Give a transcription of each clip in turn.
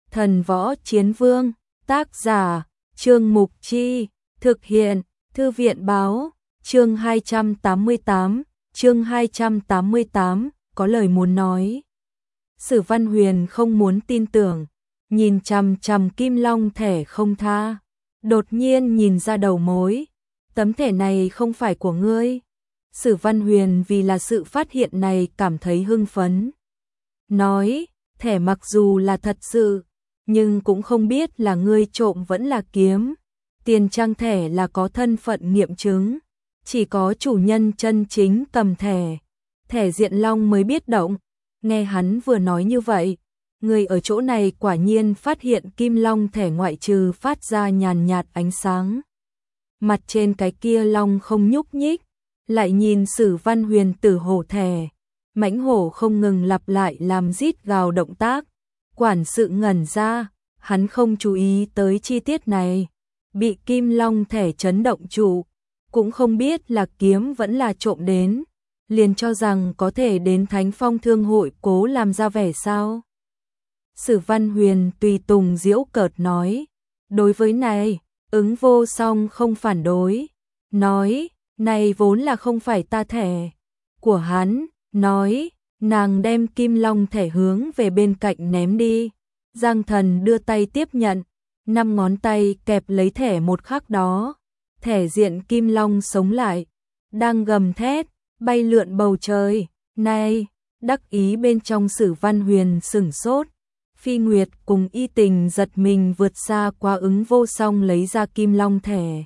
Thần Võ Chiến Vương, tác giả, Trương Mục Chi, thực hiện, Thư viện Báo, chương 288, có lời muốn nói. Sử Văn Huyền không muốn tin tưởng, nhìn chằm chằm kim long thẻ không tha, đột nhiên nhìn ra đầu mối, tấm thẻ này không phải của ngươi. Sử Văn Huyền vì là sự phát hiện này cảm thấy hưng phấn. Nói, thẻ mặc dù là thật sự, nhưng cũng không biết là ngươi trộm vẫn là kiếm. Tiền trang thẻ là có thân phận nghiệm chứng, chỉ có chủ nhân chân chính cầm thẻ, thẻ diện long mới biết động. Nghe hắn vừa nói như vậy, người ở chỗ này quả nhiên phát hiện kim long thẻ ngoại trừ phát ra nhàn nhạt ánh sáng. Mặt trên cái kia long không nhúc nhích, lại nhìn Sử Văn Huyền tử hổ thẻ, mãnh hổ không ngừng lặp lại làm rít gào động tác. Quản sự ngẩn ra, hắn không chú ý tới chi tiết này, bị kim long thẻ chấn động trụ, cũng không biết là kiếm vẫn là trộm đến, liền cho rằng có thể đến Thánh Phong Thương hội cố làm ra vẻ sao. Sử Văn Huyền tùy tùng giễu cợt nói, đối với này, Ứng Vô Song không phản đối, nói, này vốn là không phải ta thẻ của hắn, nói, nàng đem kim long thẻ hướng về bên cạnh ném đi. Giang Thần đưa tay tiếp nhận, 5 ngón tay kẹp lấy thẻ một khắc đó, thẻ diện kim long sống lại, đang gầm thét, bay lượn bầu trời. Này, đắc ý bên trong Sử Văn Huyền sửng sốt. Phi Nguyệt cùng Y Tình giật mình vượt xa qua Ứng Vô Song lấy ra kim long thẻ.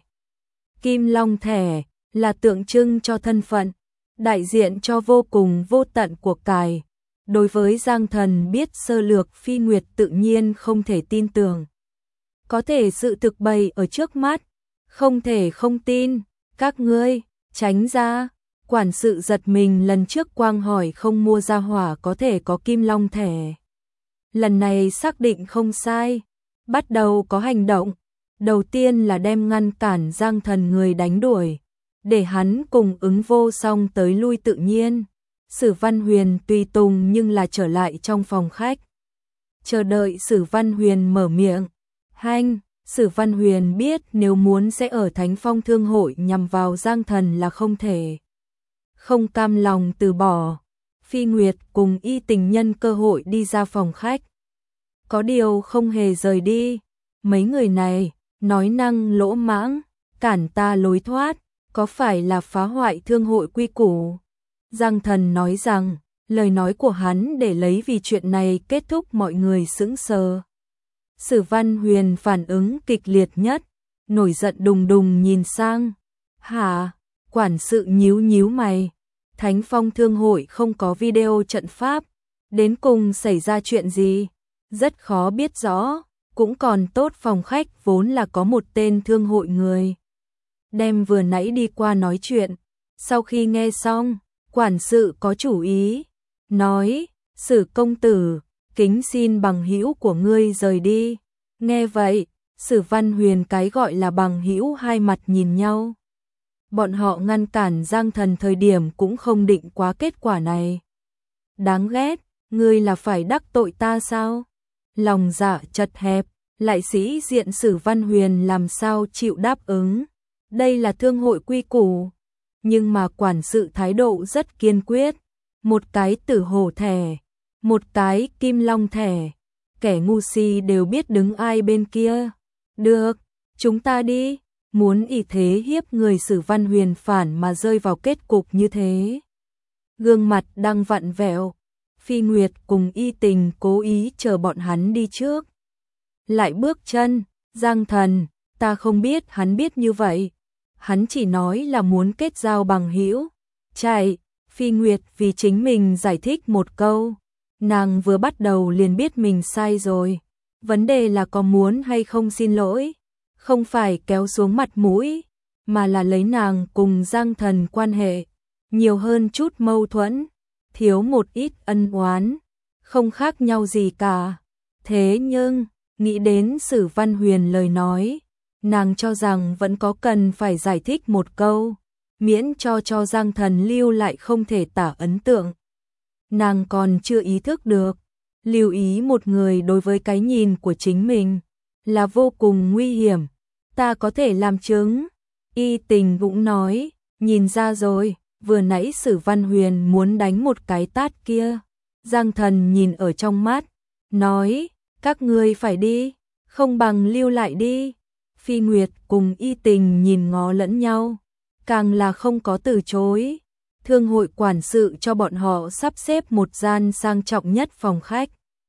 Kim long thẻ là tượng trưng cho thân phận, đại diện cho vô cùng vô tận của cải. Đối với Giang Thần biết sơ lược, Phi Nguyệt tự nhiên không thể tin tưởng. Có thể sự thực bày ở trước mắt, không thể không tin. Các ngươi, tránh ra. Quản sự giật mình, lần trước quang hỏi không mua ra hỏa có thể có kim long thẻ. Lần này xác định không sai, bắt đầu có hành động. Đầu tiên là đem ngăn cản Giang Thần người đánh đuổi, để hắn cùng Ứng Vô Song tới lui tự nhiên. Sử Văn Huyền tùy tùng nhưng là trở lại trong phòng khách, chờ đợi Sử Văn Huyền mở miệng. Hanh, Sử Văn Huyền biết nếu muốn sẽ ở Thánh Phong Thương hội nhằm vào Giang Thần là không thể. Không cam lòng từ bỏ, Phi Nguyệt cùng Y Tình nhân cơ hội đi ra phòng khách. Có điều không hề rời đi, mấy người này, nói năng lỗ mãng, cản ta lối thoát, có phải là phá hoại thương hội quy củ? Giang Thần nói rằng, lời nói của hắn để lấy vì chuyện này kết thúc mọi người sững sờ. Sử Văn Huyền phản ứng kịch liệt nhất, nổi giận đùng đùng nhìn sang. Hả? Quản sự nhíu nhíu mày. Thánh Phong Thương hội không có video trận pháp, đến cùng xảy ra chuyện gì? Rất khó biết rõ, cũng còn tốt phòng khách vốn là có một tên thương hội người. Đem vừa nãy đi qua nói chuyện, sau khi nghe xong, quản sự có chủ ý, nói, Sử công tử, kính xin bằng hữu của ngươi rời đi. Nghe vậy, Sử Văn Huyền cái gọi là bằng hữu hai mặt nhìn nhau. Bọn họ ngăn cản Giang Thần thời điểm cũng không định quá kết quả này. Đáng ghét, ngươi là phải đắc tội ta sao? Lòng dạ chật hẹp, lại sĩ diện Sử Văn Huyền làm sao chịu đáp ứng. Đây là thương hội quy củ. Nhưng mà quản sự thái độ rất kiên quyết. Một cái tử hổ thẻ, một cái kim long thẻ. Kẻ ngu si đều biết đứng ai bên kia. Được, chúng ta đi. Muốn ỷ thế hiếp người, Sử Văn Huyền phản mà rơi vào kết cục như thế. Gương mặt đang vặn vẹo. Phi Nguyệt cùng Y Tình cố ý chờ bọn hắn đi trước. Lại bước chân, Giang Thần, ta không biết hắn biết như vậy. Hắn chỉ nói là muốn kết giao bằng hữu. Chạy, Phi Nguyệt vì chính mình giải thích một câu. Nàng vừa bắt đầu liền biết mình sai rồi. Vấn đề là có muốn hay không xin lỗi. Không phải kéo xuống mặt mũi, mà là lấy nàng cùng Giang Thần quan hệ. Nhiều hơn chút mâu thuẫn, thiếu một ít ân oán, không khác nhau gì cả. Thế nhưng, nghĩ đến Sử Văn Huyền lời nói, nàng cho rằng vẫn có cần phải giải thích một câu, miễn cho Giang Thần lưu lại không thể tả ấn tượng. Nàng còn chưa ý thức được, Lưu ý một người đối với cái nhìn của chính mình là vô cùng nguy hiểm, ta có thể làm chứng. Y Tình cũng nói, nhìn ra rồi, vừa nãy Sử Văn Huyền muốn đánh một cái tát kia. Giang Thần nhìn ở trong mắt, nói, các ngươi phải đi, không bằng lưu lại đi. Phi Nguyệt cùng Y Tình nhìn ngó lẫn nhau, càng là không có từ chối. Thương hội quản sự cho bọn họ sắp xếp một gian sang trọng nhất phòng khách.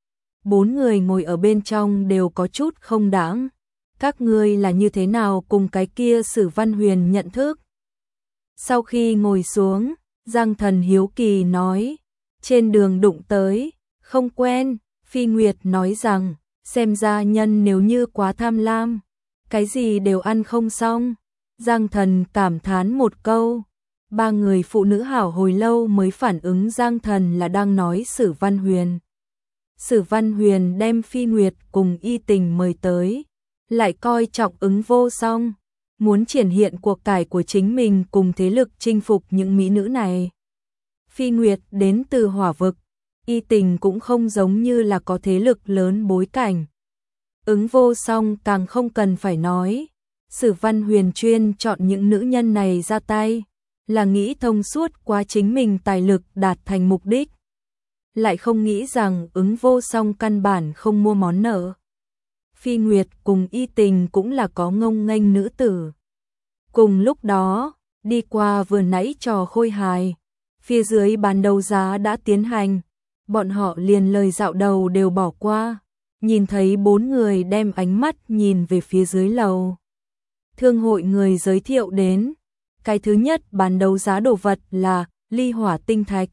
4 người ngồi ở bên trong đều có chút không đáng. Các ngươi là như thế nào cùng cái kia Sử Văn Huyền nhận thức? Sau khi ngồi xuống, Giang Thần hiếu kỳ nói, trên đường đụng tới, không quen. Phi Nguyệt nói rằng, xem ra nhân nếu như quá tham lam, cái gì đều ăn không xong. Giang Thần cảm thán một câu. 3 người phụ nữ hảo hồi lâu mới phản ứng Giang Thần là đang nói Sử Văn Huyền. Sử Văn Huyền đem Phi Nguyệt cùng Y Tình mời tới, lại coi trọng Ứng Vô Song, muốn triển hiện cuộc cải của chính mình cùng thế lực chinh phục những mỹ nữ này. Phi Nguyệt đến từ hỏa vực, Y Tình cũng không giống như là có thế lực lớn bối cảnh. Ứng Vô Song càng không cần phải nói, Sử Văn Huyền chuyên chọn những nữ nhân này ra tay, là nghĩ thông suốt quá chính mình tài lực đạt thành mục đích. Lại không nghĩ rằng Ứng Vô Song căn bản không mua món nợ. Phi Nguyệt cùng Y Tình cũng là có ngông nghênh nữ tử. Cùng lúc đó, đi qua vừa nãy trò khôi hài, phía dưới bán đấu giá đã tiến hành, bọn họ liền lời dạo đầu đều bỏ qua, nhìn thấy 4 người đem ánh mắt nhìn về phía dưới lầu. Thương hội người giới thiệu đến, cái thứ nhất bán đấu giá đồ vật là ly hỏa tinh thạch,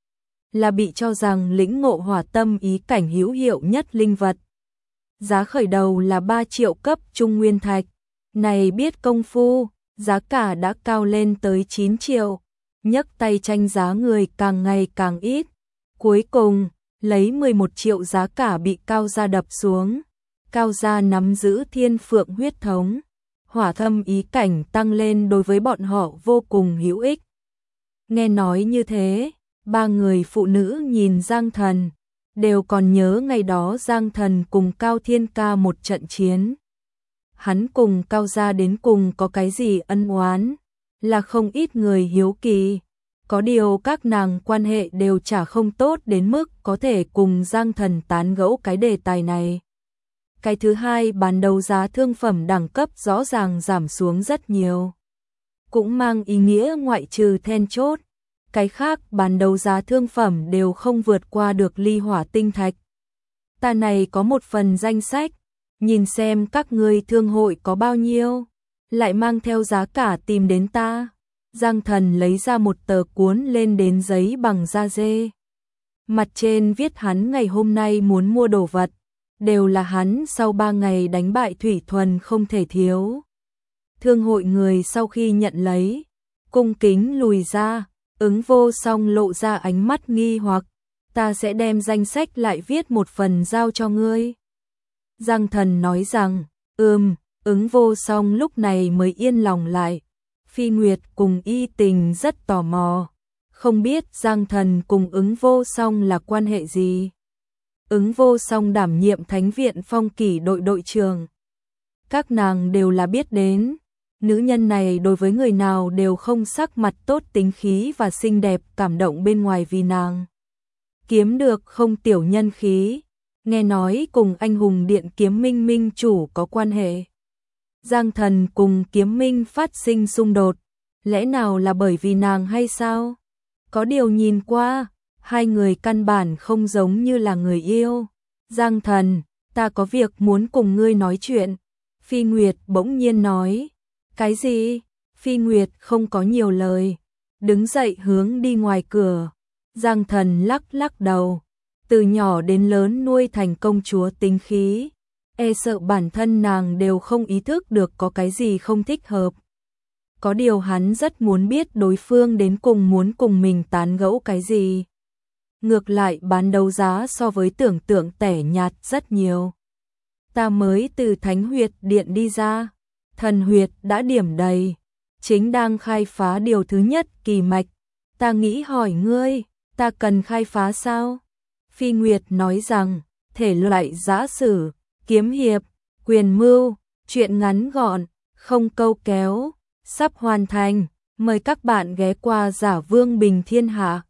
là bị cho rằng lĩnh ngộ hỏa tâm ý cảnh hữu hiệu nhất linh vật. Giá khởi đầu là 3 triệu cấp trung nguyên thạch, này biết công phu, giá cả đã cao lên tới 9 triệu, nhấc tay tranh giá người càng ngày càng ít. Cuối cùng, lấy 11 triệu giá cả bị Cao gia đập xuống. Cao gia nắm giữ thiên phượng huyết thống, hỏa thâm ý cảnh tăng lên đối với bọn họ vô cùng hữu ích. Nghe nói như thế, 3 người phụ nữ nhìn Giang Thần, đều còn nhớ ngày đó Giang Thần cùng Cao Thiên Ca một trận chiến. Hắn cùng Cao gia đến cùng có cái gì ân oán, là không ít người hiếu kỳ. Có điều các nàng quan hệ đều chả không tốt đến mức có thể cùng Giang Thần tán gẫu cái đề tài này. Cái thứ hai bán đấu giá thương phẩm đẳng cấp rõ ràng giảm xuống rất nhiều. Cũng mang ý nghĩa ngoại trừ then chốt, cái khác bán đấu giá thương phẩm đều không vượt qua được ly hỏa tinh thạch. Ta này có một phần danh sách, nhìn xem các ngươi thương hội có bao nhiêu, lại mang theo giá cả tìm đến ta. Giang Thần lấy ra một tờ cuốn lên đến giấy bằng da dê. Mặt trên viết hắn ngày hôm nay muốn mua đồ vật, đều là hắn sau 3 ngày đánh bại Thủy Thuần không thể thiếu. Thương hội người sau khi nhận lấy, cung kính lùi ra, Ứng Vô Song lộ ra ánh mắt nghi hoặc, ta sẽ đem danh sách lại viết một phần giao cho ngươi. Giang Thần nói rằng, Ứng Vô Song lúc này mới yên lòng lại. Phi Nguyệt cùng Y Tình rất tò mò, không biết Giang Thần cùng Ứng Vô Song là quan hệ gì. Ứng Vô Song đảm nhiệm Thánh viện Phong Kỷ đội đội trưởng. Các nàng đều là biết đến, nữ nhân này đối với người nào đều không sắc mặt tốt, tính khí và xinh đẹp, cảm động bên ngoài vì nàng kiếm được không tiểu nhân khí, nghe nói cùng anh hùng điện Kiếm Minh minh chủ có quan hệ. Giang Thần cùng Kiếm Minh phát sinh xung đột, lẽ nào là bởi vì nàng hay sao? Có điều nhìn qua, hai người căn bản không giống như là người yêu. Giang Thần, ta có việc muốn cùng ngươi nói chuyện. Phi Nguyệt bỗng nhiên nói. Cái gì? Phi Nguyệt không có nhiều lời, đứng dậy hướng đi ngoài cửa. Giang Thần lắc lắc đầu, từ nhỏ đến lớn nuôi thành công chúa tính khí, e sợ bản thân nàng đều không ý thức được có cái gì không thích hợp. Có điều hắn rất muốn biết đối phương đến cùng muốn cùng mình tán gẫu cái gì. Ngược lại bán đấu giá so với tưởng tượng tẻ nhạt rất nhiều. Ta mới từ Thánh Huyệt Điện đi ra, thần huyệt đã điểm đầy, chính đang khai phá điều thứ nhất kỳ mạch. Ta nghĩ hỏi ngươi, ta cần khai phá sao? Phi Nguyệt nói rằng, thể loại giã sử, kiếm hiệp, quyền mưu, truyện ngắn gọn, không câu kéo, sắp hoàn thành. Mời các bạn ghé qua Giả Vương Bình Thiên Hạ.